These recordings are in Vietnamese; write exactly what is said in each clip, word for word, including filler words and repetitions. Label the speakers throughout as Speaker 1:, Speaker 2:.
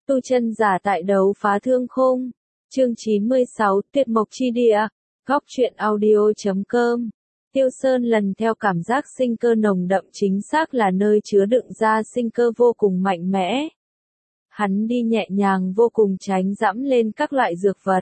Speaker 1: Tu chân giả tại đấu phá thương khung. Chương chín mươi sáu, Tuyệt mộc chi địa. Góc truyện audio chấm com. Tiêu Sơn lần theo cảm giác sinh cơ nồng đậm chính xác là nơi chứa đựng ra sinh cơ vô cùng mạnh mẽ. Hắn đi nhẹ nhàng vô cùng tránh dẫm lên các loại dược vật.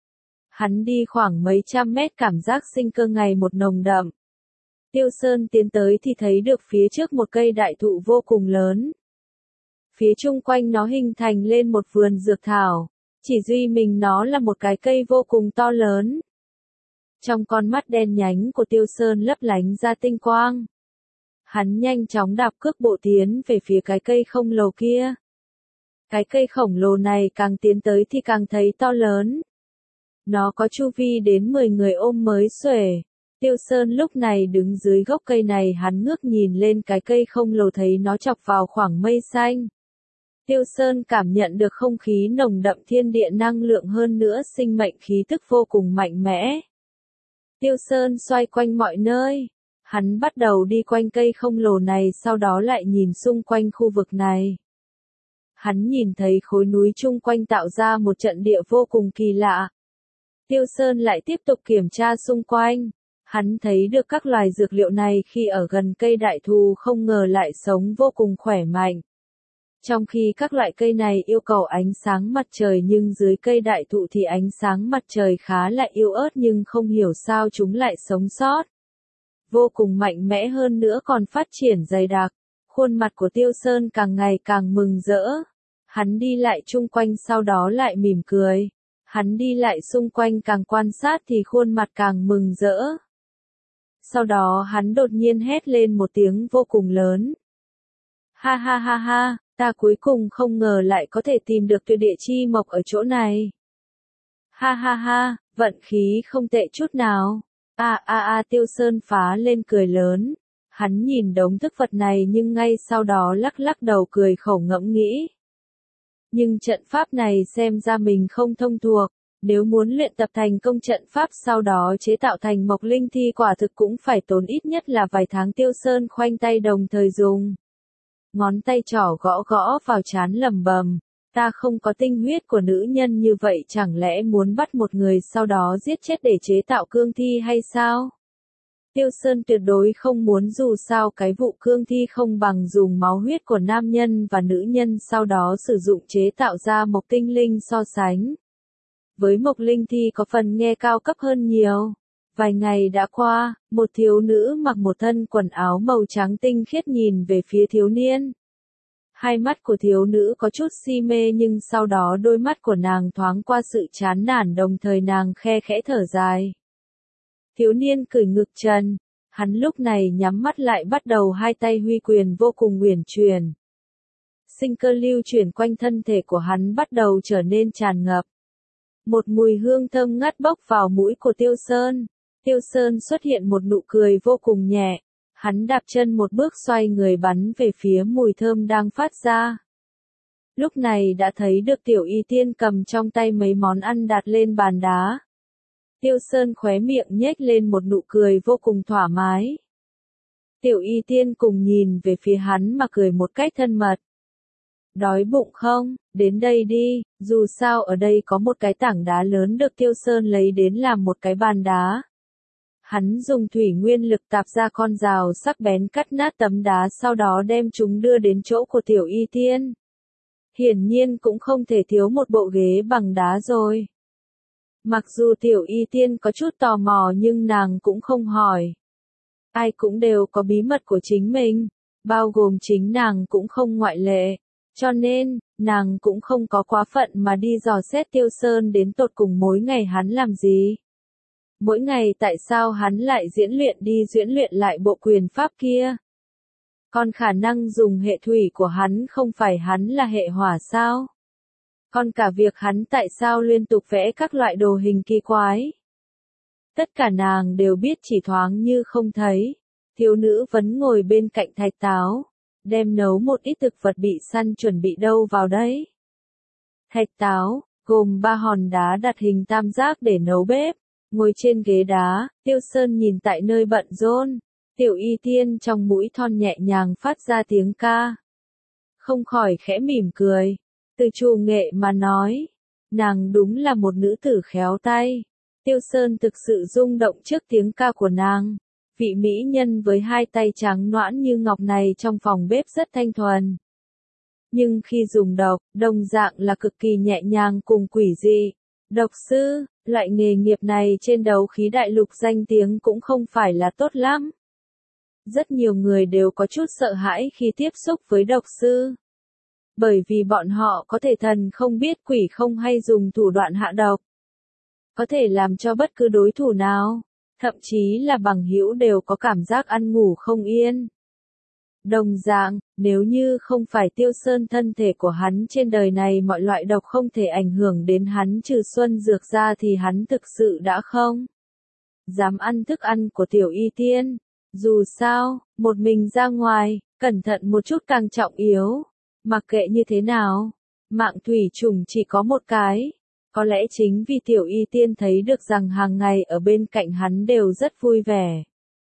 Speaker 1: Hắn đi khoảng mấy trăm mét cảm giác sinh cơ ngày một nồng đậm. Tiêu Sơn tiến tới thì thấy được phía trước một cây đại thụ vô cùng lớn. Phía chung quanh nó hình thành lên một vườn dược thảo, chỉ duy mình nó là một cái cây vô cùng to lớn. Trong con mắt đen nhánh của Tiêu Sơn lấp lánh ra tinh quang. Hắn nhanh chóng đạp cước bộ tiến về phía cái cây khổng lồ kia. Cái cây khổng lồ này càng tiến tới thì càng thấy to lớn. Nó có chu vi đến mười người ôm mới xuể. Tiêu Sơn lúc này đứng dưới gốc cây này, hắn ngước nhìn lên cái cây khổng lồ thấy nó chọc vào khoảng mây xanh. Tiêu Sơn cảm nhận được không khí nồng đậm thiên địa năng lượng, hơn nữa sinh mệnh khí tức vô cùng mạnh mẽ. Tiêu Sơn xoay quanh mọi nơi. Hắn bắt đầu đi quanh cây khổng lồ này, sau đó lại nhìn xung quanh khu vực này. Hắn nhìn thấy khối núi chung quanh tạo ra một trận địa vô cùng kỳ lạ. Tiêu Sơn lại tiếp tục kiểm tra xung quanh. Hắn thấy được các loài dược liệu này khi ở gần cây đại thụ không ngờ lại sống vô cùng khỏe mạnh. Trong khi các loại cây này yêu cầu ánh sáng mặt trời, nhưng dưới cây đại thụ thì ánh sáng mặt trời khá là yếu ớt, nhưng không hiểu sao chúng lại sống sót. Vô cùng mạnh mẽ, hơn nữa còn phát triển dày đặc. Khuôn mặt của Tiêu Sơn càng ngày càng mừng rỡ. Hắn đi lại chung quanh sau đó lại mỉm cười. Hắn đi lại xung quanh càng quan sát thì khuôn mặt càng mừng rỡ. Sau đó hắn đột nhiên hét lên một tiếng vô cùng lớn. Ha ha ha ha, ta cuối cùng không ngờ lại có thể tìm được tuyệt địa chi mộc ở chỗ này. Ha ha ha, vận khí không tệ chút nào. A a a, Tiêu Sơn phá lên cười lớn. Hắn nhìn đống thức vật này nhưng ngay sau đó lắc lắc đầu cười khổ ngẫm nghĩ. Nhưng trận pháp này xem ra mình không thông thuộc. Nếu muốn luyện tập thành công trận pháp sau đó chế tạo thành mộc linh thi quả thực cũng phải tốn ít nhất là vài tháng. Tiêu Sơn khoanh tay đồng thời dùng. Ngón tay trỏ gõ gõ vào trán lẩm bẩm. Ta không có tinh huyết của nữ nhân như vậy, chẳng lẽ muốn bắt một người sau đó giết chết để chế tạo cương thi hay sao? Tiêu Sơn tuyệt đối không muốn, dù sao cái vụ cương thi không bằng dùng máu huyết của nam nhân và nữ nhân sau đó sử dụng chế tạo ra mộc tinh linh so sánh. Với mộc linh thi có phần nghe cao cấp hơn nhiều. Vài ngày đã qua, một thiếu nữ mặc một thân quần áo màu trắng tinh khiết nhìn về phía thiếu niên. Hai mắt của thiếu nữ có chút si mê, nhưng sau đó đôi mắt của nàng thoáng qua sự chán nản, đồng thời nàng khe khẽ thở dài. Thiếu niên cởi ngực trần, hắn lúc này nhắm mắt lại, bắt đầu hai tay huy quyền vô cùng uyển chuyển. Sinh cơ lưu chuyển quanh thân thể của hắn bắt đầu trở nên tràn ngập. Một mùi hương thơm ngát bốc vào mũi của Tiêu Sơn. Tiêu Sơn xuất hiện một nụ cười vô cùng nhẹ. Hắn đạp chân một bước xoay người bắn về phía mùi thơm đang phát ra. Lúc này đã thấy được Tiểu Y Tiên cầm trong tay mấy món ăn đặt lên bàn đá. Tiêu Sơn khóe miệng nhếch lên một nụ cười vô cùng thoải mái. Tiểu Y Tiên cùng nhìn về phía hắn mà cười một cách thân mật. Đói bụng không? Đến đây đi, dù sao ở đây có một cái tảng đá lớn được Tiêu Sơn lấy đến làm một cái bàn đá. Hắn dùng thủy nguyên lực tạp ra con rào sắc bén cắt nát tấm đá, sau đó đem chúng đưa đến chỗ của Tiểu Y Tiên. Hiển nhiên cũng không thể thiếu một bộ ghế bằng đá rồi. Mặc dù Tiểu Y Tiên có chút tò mò nhưng nàng cũng không hỏi. Ai cũng đều có bí mật của chính mình, bao gồm chính nàng cũng không ngoại lệ. Cho nên, nàng cũng không có quá phận mà đi dò xét Tiêu Sơn đến tột cùng mỗi ngày hắn làm gì. Mỗi ngày tại sao hắn lại diễn luyện đi diễn luyện lại bộ quyền pháp kia? Còn khả năng dùng hệ thủy của hắn không phải hắn là hệ hỏa sao? Còn cả việc hắn tại sao liên tục vẽ các loại đồ hình kỳ quái? Tất cả nàng đều biết chỉ thoáng như không thấy. Thiếu nữ vẫn ngồi bên cạnh thạch táo, đem nấu một ít thực vật bị săn chuẩn bị đâu vào đấy. Thạch táo, gồm ba hòn đá đặt hình tam giác để nấu bếp. Ngồi trên ghế đá, Tiêu Sơn nhìn tại nơi bận rộn. Tiểu Y Tiên trong mũi thon nhẹ nhàng phát ra tiếng ca. Không khỏi khẽ mỉm cười. Từ chủ nghệ mà nói, nàng đúng là một nữ tử khéo tay. Tiêu Sơn thực sự rung động trước tiếng ca của nàng. Vị mỹ nhân với hai tay trắng nõn như ngọc này trong phòng bếp rất thanh thuần. Nhưng khi dùng độc, đồng dạng là cực kỳ nhẹ nhàng cùng quỷ dị. Độc sư, loại nghề nghiệp này trên đấu khí đại lục danh tiếng cũng không phải là tốt lắm. Rất nhiều người đều có chút sợ hãi khi tiếp xúc với độc sư. Bởi vì bọn họ có thể thần không biết quỷ không hay dùng thủ đoạn hạ độc. Có thể làm cho bất cứ đối thủ nào, thậm chí là bằng hữu đều có cảm giác ăn ngủ không yên. Đồng dạng, nếu như không phải Tiêu Sơn thân thể của hắn trên đời này mọi loại độc không thể ảnh hưởng đến hắn trừ xuân dược ra thì hắn thực sự đã không dám ăn thức ăn của Tiểu Y Tiên. Dù sao, một mình ra ngoài, cẩn thận một chút càng trọng yếu. Mặc kệ như thế nào, mạng thủy trùng chỉ có một cái. Có lẽ chính vì Tiểu Y Tiên thấy được rằng hàng ngày ở bên cạnh hắn đều rất vui vẻ.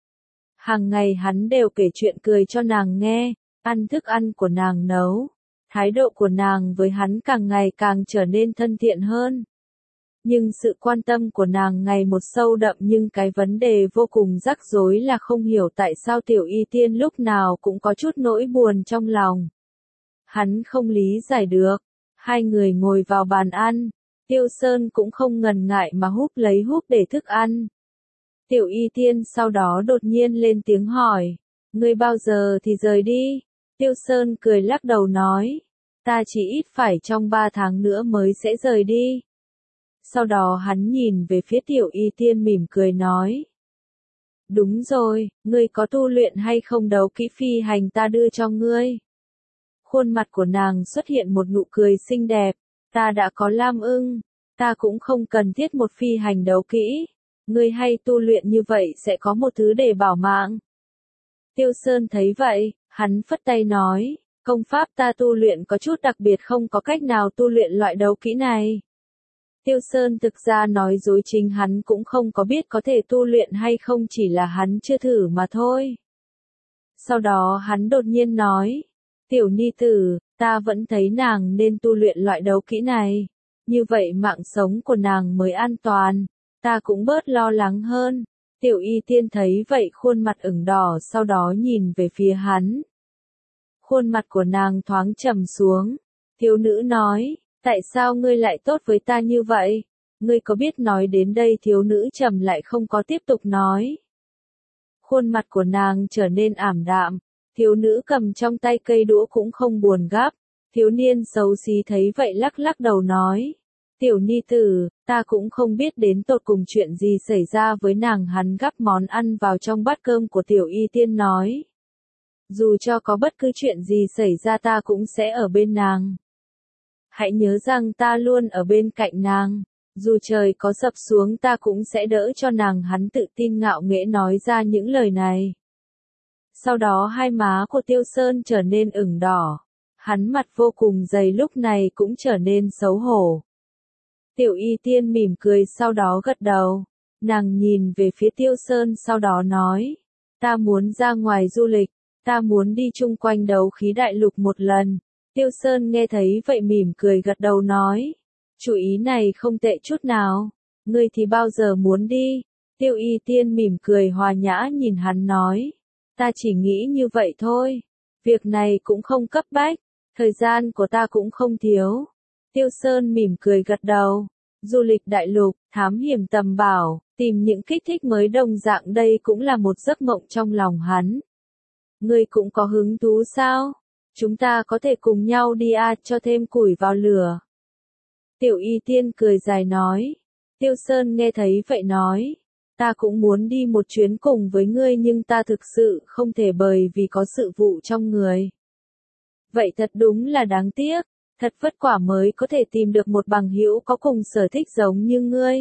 Speaker 1: Hàng ngày hắn đều kể chuyện cười cho nàng nghe, ăn thức ăn của nàng nấu. Thái độ của nàng với hắn càng ngày càng trở nên thân thiện hơn. Nhưng sự quan tâm của nàng ngày một sâu đậm, nhưng cái vấn đề vô cùng rắc rối là không hiểu tại sao Tiểu Y Tiên lúc nào cũng có chút nỗi buồn trong lòng. Hắn không lý giải được. Hai người ngồi vào bàn ăn. Tiêu Sơn cũng không ngần ngại mà húp lấy húp để thức ăn. Tiểu Y Tiên sau đó đột nhiên lên tiếng hỏi. Ngươi bao giờ thì rời đi? Tiêu Sơn cười lắc đầu nói. Ta chỉ ít phải trong ba tháng nữa mới sẽ rời đi. Sau đó hắn nhìn về phía Tiểu Y Tiên mỉm cười nói. Đúng rồi, ngươi có tu luyện hay không đấu kỹ phi hành ta đưa cho ngươi. Khuôn mặt của nàng xuất hiện một nụ cười xinh đẹp. Ta đã có Lam Ưng, ta cũng không cần thiết một phi hành đấu kỹ. Ngươi hay tu luyện như vậy sẽ có một thứ để bảo mạng. Tiêu Sơn thấy vậy, hắn phất tay nói, công pháp ta tu luyện có chút đặc biệt, không có cách nào tu luyện loại đấu kỹ này. Tiêu Sơn thực ra nói dối, chính hắn cũng không có biết có thể tu luyện hay không, chỉ là hắn chưa thử mà thôi. Sau đó hắn đột nhiên nói, Tiểu Ni Tử, ta vẫn thấy nàng nên tu luyện loại đấu kỹ này. Như vậy mạng sống của nàng mới an toàn, ta cũng bớt lo lắng hơn. Tiểu Y Tiên thấy vậy khuôn mặt ửng đỏ, sau đó nhìn về phía hắn. Khuôn mặt của nàng thoáng trầm xuống. Thiếu nữ nói, tại sao ngươi lại tốt với ta như vậy? Ngươi có biết nói đến đây thiếu nữ trầm lại không có tiếp tục nói. Khuôn mặt của nàng trở nên ảm đạm. Thiếu nữ cầm trong tay cây đũa cũng không buồn gắp. Thiếu niên xấu xí thấy vậy lắc lắc đầu nói. Tiểu Ni Tử, ta cũng không biết đến tột cùng chuyện gì xảy ra với nàng. Hắn gắp món ăn vào trong bát cơm của Tiểu Y Tiên nói. Dù cho có bất cứ chuyện gì xảy ra ta cũng sẽ ở bên nàng. Hãy nhớ rằng ta luôn ở bên cạnh nàng. Dù trời có sập xuống ta cũng sẽ đỡ cho nàng. Hắn tự tin ngạo nghễ nói ra những lời này. Sau đó hai má của Tiêu Sơn trở nên ửng đỏ. Hắn mặt vô cùng dày lúc này cũng trở nên xấu hổ. Tiểu Y Tiên mỉm cười sau đó gật đầu. Nàng nhìn về phía Tiêu Sơn sau đó nói. Ta muốn ra ngoài du lịch. Ta muốn đi chung quanh đấu khí đại lục một lần. Tiêu Sơn nghe thấy vậy mỉm cười gật đầu nói. Chủ ý này không tệ chút nào. Ngươi thì bao giờ muốn đi? Tiêu Y Tiên mỉm cười hòa nhã nhìn hắn nói. Ta chỉ nghĩ như vậy thôi. Việc này cũng không cấp bách. Thời gian của ta cũng không thiếu. Tiêu Sơn mỉm cười gật đầu. Du lịch đại lục, thám hiểm tầm bảo, tìm những kích thích mới đồng dạng đây cũng là một giấc mộng trong lòng hắn. Ngươi cũng có hứng thú sao? Chúng ta có thể cùng nhau đi à, cho thêm củi vào lửa. Tiểu Y Tiên cười dài nói. Tiêu Sơn nghe thấy vậy nói. Ta cũng muốn đi một chuyến cùng với ngươi nhưng ta thực sự không thể bởi vì có sự vụ trong người. Vậy thật đúng là đáng tiếc. Thật vất vả mới có thể tìm được một bằng hữu có cùng sở thích giống như ngươi.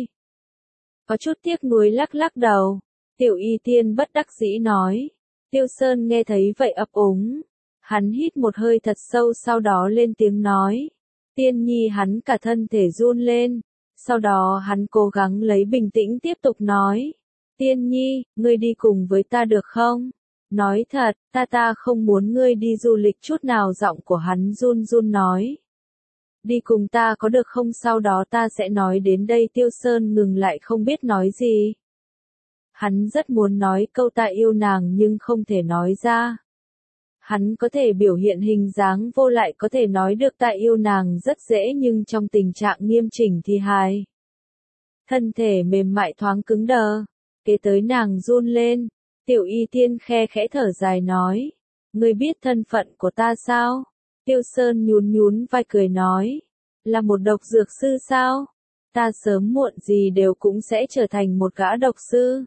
Speaker 1: Có chút tiếc nuối lắc lắc đầu. Tiểu Y Tiên bất đắc dĩ nói. Tiêu Sơn nghe thấy vậy ấp úng. Hắn hít một hơi thật sâu sau đó lên tiếng nói. Tiên Nhi, hắn cả thân thể run lên. Sau đó hắn cố gắng lấy bình tĩnh tiếp tục nói. Tiên Nhi, ngươi đi cùng với ta được không? Nói thật, ta ta không muốn ngươi đi du lịch chút nào. Giọng của hắn run run nói. Đi cùng ta có được không, sau đó ta sẽ nói đến đây. Tiêu Sơn ngừng lại không biết nói gì. Hắn rất muốn nói câu ta yêu nàng nhưng không thể nói ra. Hắn có thể biểu hiện hình dáng vô lại, có thể nói được ta yêu nàng rất dễ, nhưng trong tình trạng nghiêm chỉnh thì hài. Thân thể mềm mại thoáng cứng đờ, kế tới nàng run lên. Tiểu Y Tiên khe khẽ thở dài nói, ngươi biết thân phận của ta sao? Tiêu Sơn nhún nhún vai cười nói, là một độc dược sư sao? Ta sớm muộn gì đều cũng sẽ trở thành một gã độc sư.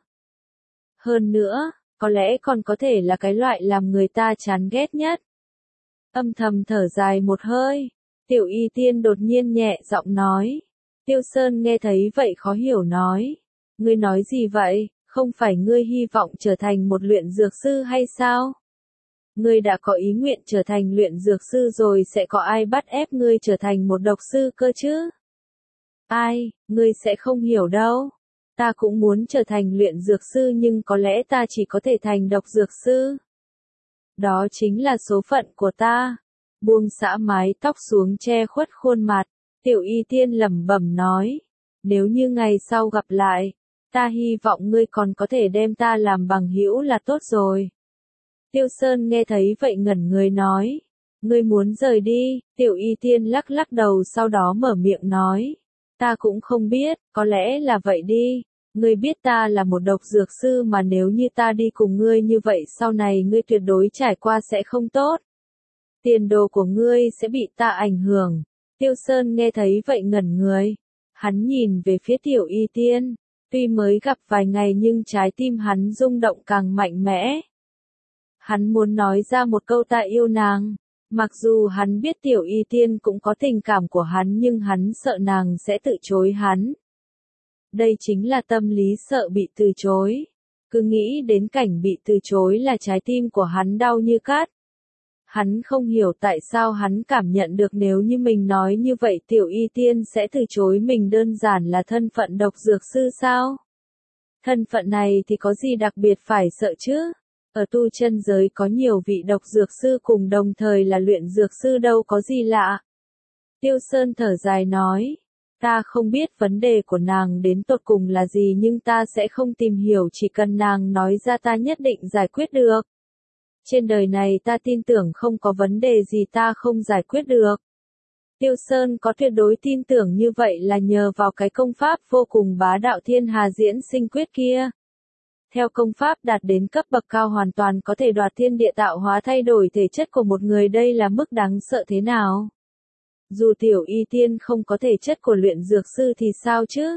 Speaker 1: Hơn nữa, có lẽ còn có thể là cái loại làm người ta chán ghét nhất. Âm thầm thở dài một hơi, Tiểu Y Tiên đột nhiên nhẹ giọng nói. Tiêu Sơn nghe thấy vậy khó hiểu nói, ngươi nói gì vậy, không phải ngươi hy vọng trở thành một luyện dược sư hay sao? Ngươi đã có ý nguyện trở thành luyện dược sư rồi, sẽ có ai bắt ép ngươi trở thành một độc sư cơ chứ? Ai, ngươi sẽ không hiểu đâu. Ta cũng muốn trở thành luyện dược sư nhưng có lẽ ta chỉ có thể thành độc dược sư. Đó chính là số phận của ta. Buông xõa mái tóc xuống che khuất khuôn mặt, Tiểu Y Tiên lẩm bẩm nói, nếu như ngày sau gặp lại, ta hy vọng ngươi còn có thể đem ta làm bằng hữu là tốt rồi. Tiêu Sơn nghe thấy vậy ngẩn người nói, ngươi muốn rời đi? Tiểu Y Tiên lắc lắc đầu sau đó mở miệng nói, ta cũng không biết, có lẽ là vậy đi. Ngươi biết ta là một độc dược sư mà, nếu như ta đi cùng ngươi như vậy sau này ngươi tuyệt đối trải qua sẽ không tốt. Tiền đồ của ngươi sẽ bị ta ảnh hưởng. Tiêu Sơn nghe thấy vậy ngẩn người. Hắn nhìn về phía Tiểu Y Tiên. Tuy mới gặp vài ngày nhưng trái tim hắn rung động càng mạnh mẽ. Hắn muốn nói ra một câu ta yêu nàng. Mặc dù hắn biết Tiểu Y Tiên cũng có tình cảm của hắn nhưng hắn sợ nàng sẽ từ chối hắn. Đây chính là tâm lý sợ bị từ chối. Cứ nghĩ đến cảnh bị từ chối là trái tim của hắn đau như cát. Hắn không hiểu tại sao hắn cảm nhận được nếu như mình nói như vậy Tiểu Y Tiên sẽ từ chối mình, đơn giản là thân phận độc dược sư sao? Thân phận này thì có gì đặc biệt phải sợ chứ? Ở tu chân giới có nhiều vị độc dược sư cùng đồng thời là luyện dược sư, đâu có gì lạ. Tiêu Sơn thở dài nói, ta không biết vấn đề của nàng đến tột cùng là gì nhưng ta sẽ không tìm hiểu, chỉ cần nàng nói ra ta nhất định giải quyết được. Trên đời này ta tin tưởng không có vấn đề gì ta không giải quyết được. Tiêu Sơn có tuyệt đối tin tưởng như vậy là nhờ vào cái công pháp vô cùng bá đạo Thiên Hà Diễn Sinh Quyết kia. Theo công pháp đạt đến cấp bậc cao hoàn toàn có thể đoạt thiên địa tạo hóa, thay đổi thể chất của một người, đây là mức đáng sợ thế nào? Dù Tiểu Y Tiên không có thể chất của luyện dược sư thì sao chứ?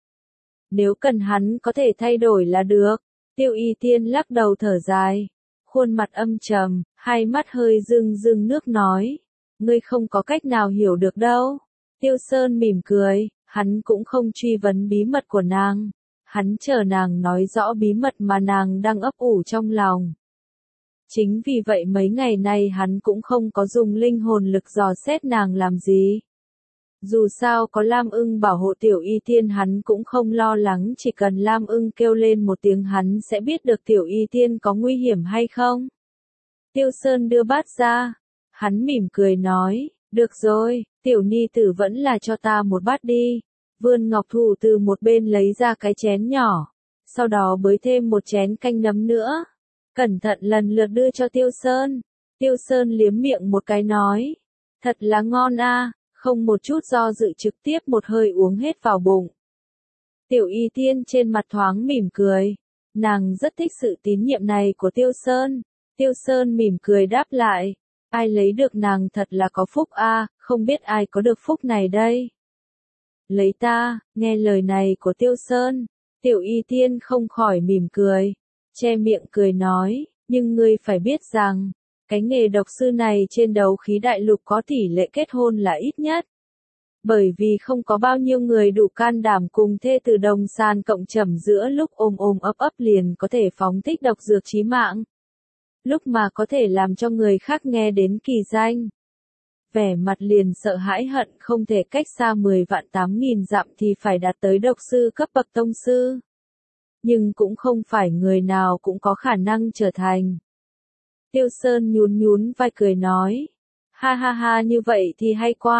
Speaker 1: Nếu cần hắn có thể thay đổi là được. Tiêu Y Tiên lắc đầu thở dài. Khuôn mặt âm trầm, hai mắt hơi rưng rưng nước nói. Ngươi không có cách nào hiểu được đâu. Tiêu Sơn mỉm cười, hắn cũng không truy vấn bí mật của nàng. Hắn chờ nàng nói rõ bí mật mà nàng đang ấp ủ trong lòng. Chính vì vậy mấy ngày nay hắn cũng không có dùng linh hồn lực dò xét nàng làm gì. Dù sao có Lam Ưng bảo hộ Tiểu Y Tiên hắn cũng không lo lắng, chỉ cần Lam Ưng kêu lên một tiếng hắn sẽ biết được Tiểu Y Tiên có nguy hiểm hay không. Tiêu Sơn đưa bát ra, hắn mỉm cười nói, được rồi, Tiểu Ni Tử vẫn là cho ta một bát đi. Vươn ngọc thủ từ một bên lấy ra cái chén nhỏ, sau đó bới thêm một chén canh nấm nữa. Cẩn thận lần lượt đưa cho Tiêu Sơn. Tiêu Sơn liếm miệng một cái nói, thật là ngon a, không một chút do dự trực tiếp một hơi uống hết vào bụng. Tiểu Y Tiên trên mặt thoáng mỉm cười, nàng rất thích sự tín nhiệm này của Tiêu Sơn. Tiêu Sơn mỉm cười đáp lại, ai lấy được nàng thật là có phúc a, không biết ai có được phúc này đây. Lấy ta, nghe lời này của Tiêu Sơn, Tiểu Y Tiên không khỏi mỉm cười, che miệng cười nói, nhưng ngươi phải biết rằng, cái nghề độc sư này trên đấu khí đại lục có tỷ lệ kết hôn là ít nhất. Bởi vì không có bao nhiêu người đủ can đảm cùng thê tử đồng sàn cộng trầm giữa lúc ôm ôm ấp ấp liền có thể phóng thích độc dược chí mạng. Lúc mà có thể làm cho người khác nghe đến kỳ danh. Vẻ mặt liền sợ hãi hận không thể cách xa mười vạn tám nghìn dặm thì phải đạt tới độc sư cấp bậc tông sư. Nhưng cũng không phải người nào cũng có khả năng trở thành. Tiêu Sơn nhún nhún vai cười nói. Ha ha ha, như vậy thì hay quá.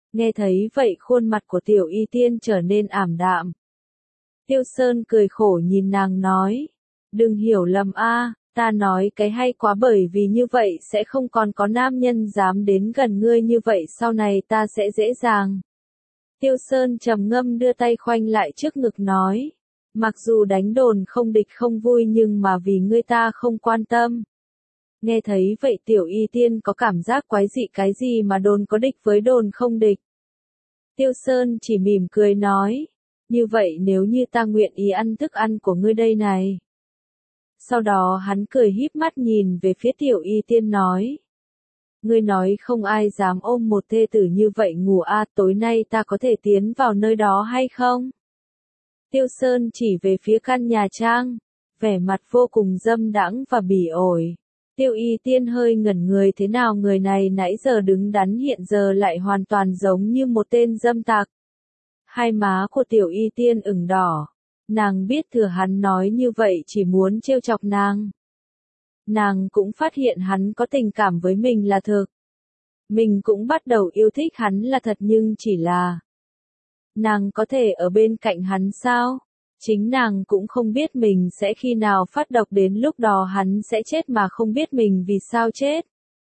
Speaker 1: Nghe thấy vậy khuôn mặt của Tiểu Y Tiên trở nên ảm đạm. Tiêu Sơn cười khổ nhìn nàng nói, đừng hiểu lầm a, ta nói cái hay quá bởi vì như vậy sẽ không còn có nam nhân dám đến gần ngươi như vậy sau này ta sẽ dễ dàng. Tiêu Sơn trầm ngâm đưa tay khoanh lại trước ngực nói, mặc dù đánh đồn không địch không vui nhưng mà vì ngươi ta không quan tâm. Nghe thấy vậy Tiểu Y Tiên có cảm giác quái dị, cái gì mà đồn có địch với đồn không địch. Tiêu Sơn chỉ mỉm cười nói, như vậy nếu như ta nguyện ý ăn thức ăn của ngươi đây này. Sau đó hắn cười híp mắt nhìn về phía Tiểu Y Tiên nói, ngươi nói không ai dám ôm một thê tử như vậy ngủ a, tối nay ta có thể tiến vào nơi đó hay không? Tiêu Sơn chỉ về phía căn nhà trang, vẻ mặt vô cùng dâm đãng và bỉ ổi. Tiêu Y Tiên hơi ngẩn người, thế nào người này nãy giờ đứng đắn hiện giờ lại hoàn toàn giống như một tên dâm tặc. Hai má của Tiểu Y Tiên ửng đỏ, nàng biết thừa hắn nói như vậy chỉ muốn trêu chọc nàng. Nàng cũng phát hiện hắn có tình cảm với mình là thực. Mình cũng bắt đầu yêu thích hắn là thật nhưng chỉ là nàng có thể ở bên cạnh hắn sao? Chính nàng cũng không biết mình sẽ khi nào phát độc, đến lúc đó hắn sẽ chết mà không biết mình vì sao chết.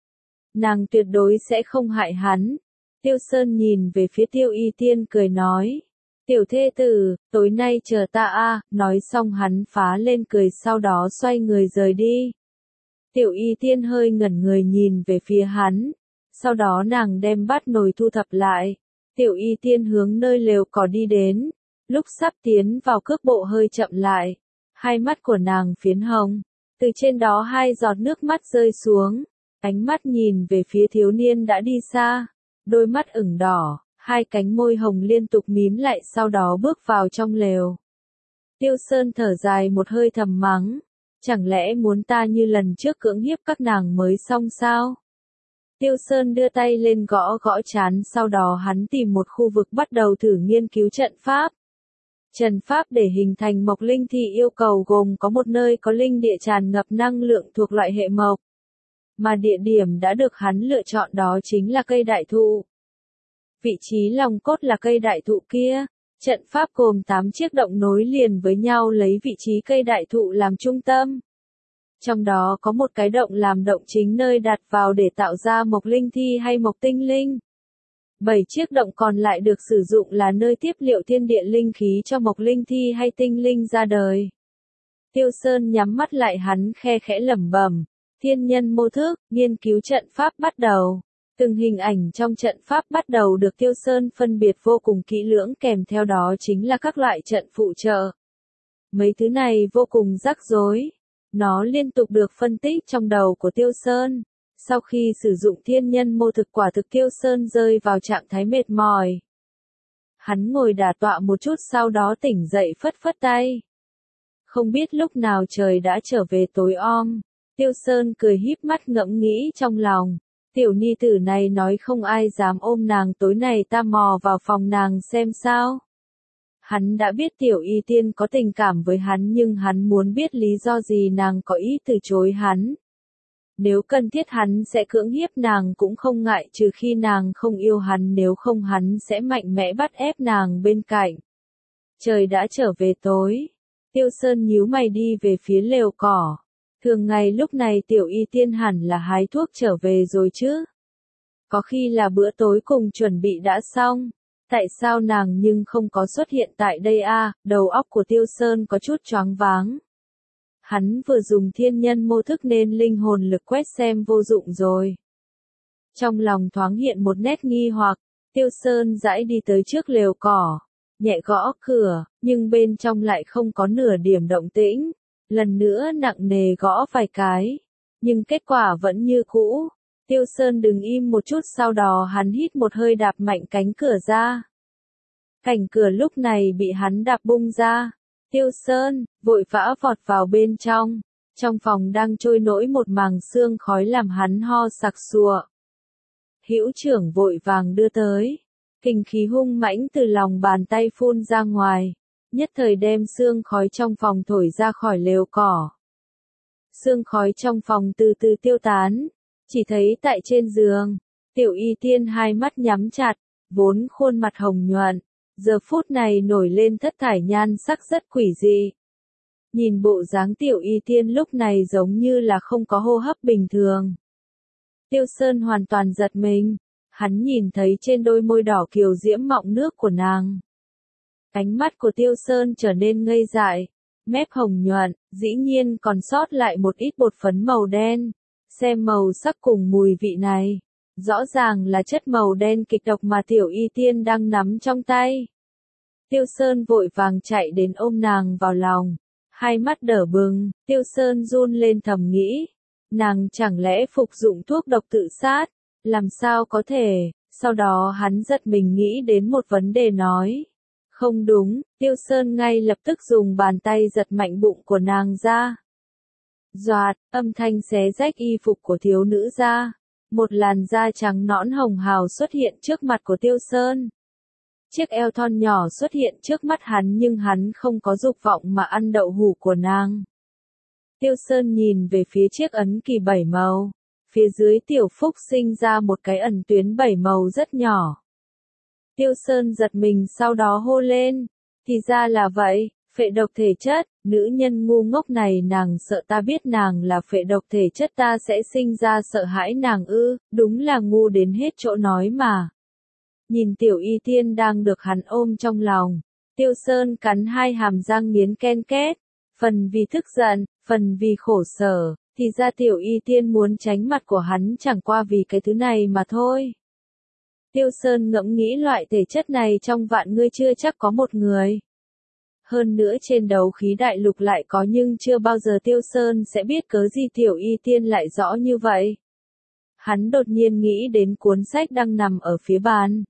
Speaker 1: Nàng tuyệt đối sẽ không hại hắn. Tiêu Sơn nhìn về phía Tiêu Y Tiên cười nói, tiểu thê tử, tối nay chờ ta a. Nói xong hắn phá lên cười sau đó xoay người rời đi. Tiểu Y Tiên hơi ngẩn người nhìn về phía hắn, sau đó nàng đem bát nồi thu thập lại. Tiểu Y Tiên hướng nơi lều cỏ đi đến, lúc sắp tiến vào cước bộ hơi chậm lại, hai mắt của nàng phiến hồng, từ trên đó hai giọt nước mắt rơi xuống, ánh mắt nhìn về phía thiếu niên đã đi xa, đôi mắt ửng đỏ, hai cánh môi hồng liên tục mím lại sau đó bước vào trong lều. Tiêu Sơn thở dài một hơi thầm mắng, chẳng lẽ muốn ta như lần trước cưỡng hiếp các nàng mới xong sao? Tiêu Sơn đưa tay lên gõ gõ trán, sau đó hắn tìm một khu vực bắt đầu thử nghiên cứu trận pháp. Trận pháp để hình thành mộc linh thì yêu cầu gồm có một nơi có linh địa tràn ngập năng lượng thuộc loại hệ mộc. Mà địa điểm đã được hắn lựa chọn đó chính là cây đại thụ. Vị trí lòng cốt là cây đại thụ kia. Trận pháp gồm tám chiếc động nối liền với nhau lấy vị trí cây đại thụ làm trung tâm. Trong đó có một cái động làm động chính nơi đặt vào để tạo ra mộc linh thi hay mộc tinh linh. Bảy chiếc động còn lại được sử dụng là nơi tiếp liệu thiên địa linh khí cho mộc linh thi hay tinh linh ra đời. Tiêu Sơn nhắm mắt lại, hắn khe khẽ lẩm bẩm, thiên nhân mô thức, nghiên cứu trận pháp bắt đầu. Từng hình ảnh trong trận pháp bắt đầu được Tiêu Sơn phân biệt vô cùng kỹ lưỡng, kèm theo đó chính là các loại trận phụ trợ. Mấy thứ này vô cùng rắc rối. Nó liên tục được phân tích trong đầu của Tiêu Sơn. Sau khi sử dụng thiên nhân mô thực, quả thực Tiêu Sơn rơi vào trạng thái mệt mỏi. Hắn ngồi đả tọa một chút sau đó tỉnh dậy phất phất tay. Không biết lúc nào trời đã trở về tối om. Tiêu Sơn cười híp mắt ngẫm nghĩ trong lòng. Tiểu ni tử này nói không ai dám ôm nàng, tối nay ta mò vào phòng nàng xem sao. Hắn đã biết Tiểu Y Tiên có tình cảm với hắn nhưng hắn muốn biết lý do gì nàng có ý từ chối hắn. Nếu cần thiết hắn sẽ cưỡng hiếp nàng cũng không ngại, trừ khi nàng không yêu hắn, nếu không hắn sẽ mạnh mẽ bắt ép nàng bên cạnh. Trời đã trở về tối. Tiêu Sơn nhíu mày đi về phía lều cỏ. Thường ngày lúc này Tiểu Y Tiên hẳn là hái thuốc trở về rồi chứ. Có khi là bữa tối cùng chuẩn bị đã xong. Tại sao nàng nhưng không có xuất hiện tại đây a? À, đầu óc của Tiêu Sơn có chút choáng váng. Hắn vừa dùng thiên nhân mô thức nên linh hồn lực quét xem vô dụng rồi. Trong lòng thoáng hiện một nét nghi hoặc, Tiêu Sơn dãi đi tới trước lều cỏ, nhẹ gõ cửa, nhưng bên trong lại không có nửa điểm động tĩnh. Lần nữa nặng nề gõ vài cái, nhưng kết quả vẫn như cũ. Tiêu Sơn đứng im một chút, sau đó hắn hít một hơi đạp mạnh cánh cửa ra. Cảnh cửa lúc này bị hắn đạp bung ra. Tiêu Sơn vội vã vọt vào bên trong. Trong phòng đang trôi nổi một màng sương khói làm hắn ho sặc sụa. Hữu trưởng vội vàng đưa tới. Kình khí hung mãnh từ lòng bàn tay phun ra ngoài, nhất thời đem sương khói trong phòng thổi ra khỏi lều cỏ. Sương khói trong phòng từ từ tiêu tán, chỉ thấy tại trên giường, Tiểu Y Tiên hai mắt nhắm chặt, vốn khuôn mặt hồng nhuận, giờ phút này nổi lên thất thải nhan sắc rất quỷ dị. Nhìn bộ dáng Tiểu Y Tiên lúc này giống như là không có hô hấp bình thường. Tiêu Sơn hoàn toàn giật mình, hắn nhìn thấy trên đôi môi đỏ kiều diễm mọng nước của nàng. Ánh mắt của Tiêu Sơn trở nên ngây dại, mép hồng nhuận, dĩ nhiên còn sót lại một ít bột phấn màu đen. Xem màu sắc cùng mùi vị này, rõ ràng là chất màu đen kịch độc mà Tiểu Y Tiên đang nắm trong tay. Tiêu Sơn vội vàng chạy đến ôm nàng vào lòng, hai mắt đỏ bừng, Tiêu Sơn run lên thầm nghĩ, nàng chẳng lẽ phục dụng thuốc độc tự sát, làm sao có thể, sau đó hắn giật mình nghĩ đến một vấn đề nói. Không đúng, Tiêu Sơn ngay lập tức dùng bàn tay giật mạnh bụng của nàng ra. Doạt, âm thanh xé rách y phục của thiếu nữ ra. Một làn da trắng nõn hồng hào xuất hiện trước mặt của Tiêu Sơn. Chiếc eo thon nhỏ xuất hiện trước mắt hắn nhưng hắn không có dục vọng mà ăn đậu hũ của nàng. Tiêu Sơn nhìn về phía chiếc ấn kỳ bảy màu. Phía dưới tiểu phúc sinh ra một cái ẩn tuyến bảy màu rất nhỏ. Tiêu Sơn giật mình sau đó hô lên. Thì ra là vậy, phệ độc thể chất, nữ nhân ngu ngốc này nàng sợ ta biết nàng là phệ độc thể chất ta sẽ sinh ra sợ hãi nàng ư, đúng là ngu đến hết chỗ nói mà. Nhìn Tiểu Y Tiên đang được hắn ôm trong lòng, Tiêu Sơn cắn hai hàm răng nghiến ken két, phần vì tức giận, phần vì khổ sở, thì ra Tiểu Y Tiên muốn tránh mặt của hắn chẳng qua vì cái thứ này mà thôi. Tiêu Sơn ngẫm nghĩ loại thể chất này trong vạn ngươi chưa chắc có một người. Hơn nữa trên đấu khí đại lục lại có nhưng chưa bao giờ Tiêu Sơn sẽ biết cớ gì Tiểu Y Tiên lại rõ như vậy. Hắn đột nhiên nghĩ đến cuốn sách đang nằm ở phía bàn.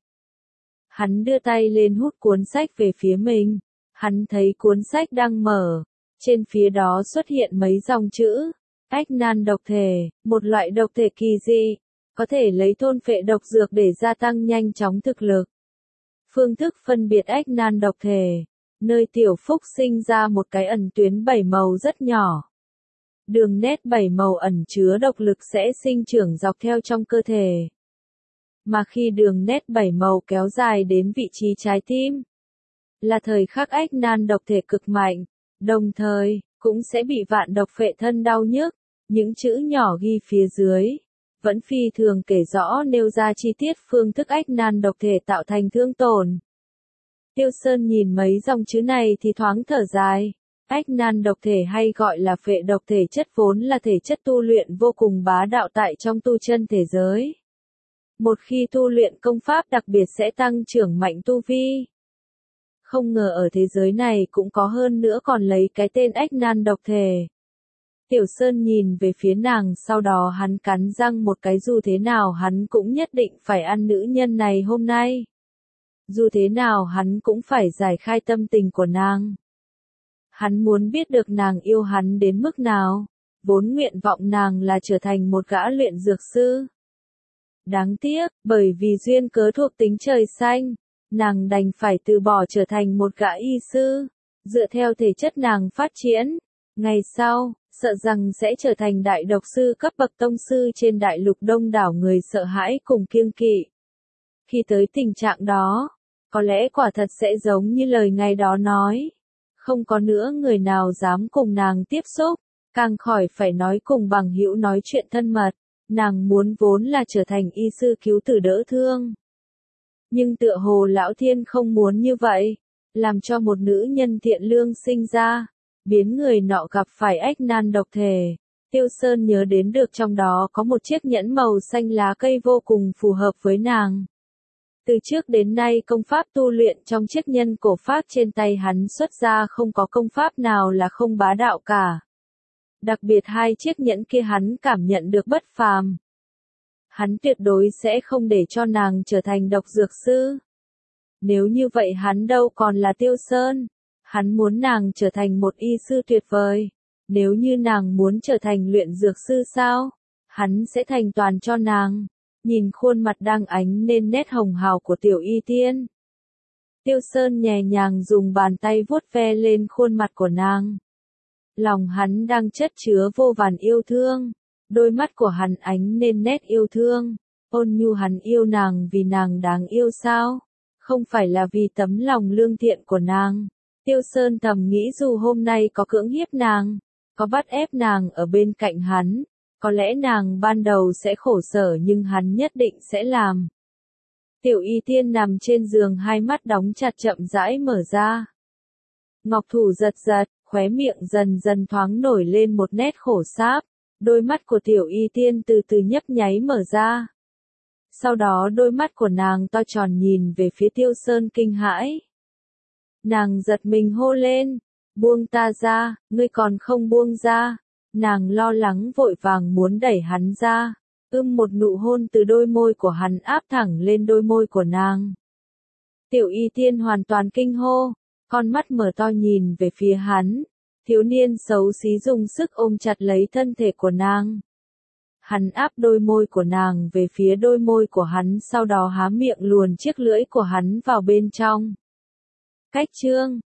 Speaker 1: Hắn đưa tay lên hút cuốn sách về phía mình. Hắn thấy cuốn sách đang mở. Trên phía đó xuất hiện mấy dòng chữ. Ách nan độc thể, một loại độc thể kỳ dị. Có thể lấy thôn phệ độc dược để gia tăng nhanh chóng thực lực. Phương thức phân biệt ách nan độc thể. Nơi tiểu phúc sinh ra một cái ẩn tuyến bảy màu rất nhỏ. Đường nét bảy màu ẩn chứa độc lực sẽ sinh trưởng dọc theo trong cơ thể. Mà khi đường nét bảy màu kéo dài đến vị trí trái tim, là thời khắc ách nan độc thể cực mạnh, đồng thời, cũng sẽ bị vạn độc phệ thân đau nhức. Những chữ nhỏ ghi phía dưới, vẫn phi thường kể rõ nêu ra chi tiết phương thức ách nan độc thể tạo thành thương tổn. Tiêu Sơn nhìn mấy dòng chữ này thì thoáng thở dài. Ách nan độc thể hay gọi là phệ độc thể chất vốn là thể chất tu luyện vô cùng bá đạo tại trong tu chân thể giới. Một khi tu luyện công pháp đặc biệt sẽ tăng trưởng mạnh tu vi. Không ngờ ở thế giới này cũng có hơn nữa còn lấy cái tên ách nan độc thể. Tiểu Sơn nhìn về phía nàng sau đó hắn cắn răng một cái dù thế nào hắn cũng nhất định phải ăn nữ nhân này hôm nay. Dù thế nào hắn cũng phải giải khai tâm tình của nàng. Hắn muốn biết được nàng yêu hắn đến mức nào, vốn nguyện vọng nàng là trở thành một gã luyện dược sư. Đáng tiếc, bởi vì duyên cớ thuộc tính trời xanh, nàng đành phải từ bỏ trở thành một gã y sư, dựa theo thể chất nàng phát triển. Ngày sau, sợ rằng sẽ trở thành đại độc sư cấp bậc tông sư trên đại lục đông đảo người sợ hãi cùng kiêng kỵ. Khi tới tình trạng đó, có lẽ quả thật sẽ giống như lời ngày đó nói. Không có nữa người nào dám cùng nàng tiếp xúc, càng khỏi phải nói cùng bằng hữu nói chuyện thân mật. Nàng muốn vốn là trở thành y sư cứu tử đỡ thương. Nhưng tựa hồ lão thiên không muốn như vậy, làm cho một nữ nhân thiện lương sinh ra, biến người nọ gặp phải ách nan độc thể. Tiêu Sơn nhớ đến được trong đó có một chiếc nhẫn màu xanh lá cây vô cùng phù hợp với nàng. Từ trước đến nay công pháp tu luyện trong chiếc nhân cổ pháp trên tay hắn xuất ra không có công pháp nào là không bá đạo cả. Đặc biệt hai chiếc nhẫn kia hắn cảm nhận được bất phàm. Hắn tuyệt đối sẽ không để cho nàng trở thành độc dược sư. Nếu như vậy hắn đâu còn là Tiêu Sơn. Hắn muốn nàng trở thành một y sư tuyệt vời. Nếu như nàng muốn trở thành luyện dược sư sao? Hắn sẽ thành toàn cho nàng. Nhìn khuôn mặt đang ánh lên nét hồng hào của Tiểu Y Tiên. Tiêu Sơn nhẹ nhàng dùng bàn tay vuốt ve lên khuôn mặt của nàng. Lòng hắn đang chất chứa vô vàn yêu thương. Đôi mắt của hắn ánh lên nét yêu thương. Ôn Nhu hắn yêu nàng vì nàng đáng yêu sao? Không phải là vì tấm lòng lương thiện của nàng. Tiêu Sơn thầm nghĩ dù hôm nay có cưỡng hiếp nàng, có bắt ép nàng ở bên cạnh hắn, có lẽ nàng ban đầu sẽ khổ sở nhưng hắn nhất định sẽ làm. Tiểu Y Tiên nằm trên giường hai mắt đóng chặt chậm rãi mở ra. Ngọc thủ giật giật, khóe miệng dần dần thoáng nổi lên một nét khổ sáp, đôi mắt của Tiểu Y Tiên từ từ nhấp nháy mở ra. Sau đó đôi mắt của nàng to tròn nhìn về phía Tiêu Sơn kinh hãi. Nàng giật mình hô lên, buông ta ra, ngươi còn không buông ra. Nàng lo lắng vội vàng muốn đẩy hắn ra, ưm một nụ hôn từ đôi môi của hắn áp thẳng lên đôi môi của nàng. Tiểu Y Tiên hoàn toàn kinh hô, con mắt mở to nhìn về phía hắn, thiếu niên xấu xí dùng sức ôm chặt lấy thân thể của nàng. Hắn áp đôi môi của nàng về phía đôi môi của hắn sau đó há miệng luồn chiếc lưỡi của hắn vào bên trong. Cách chương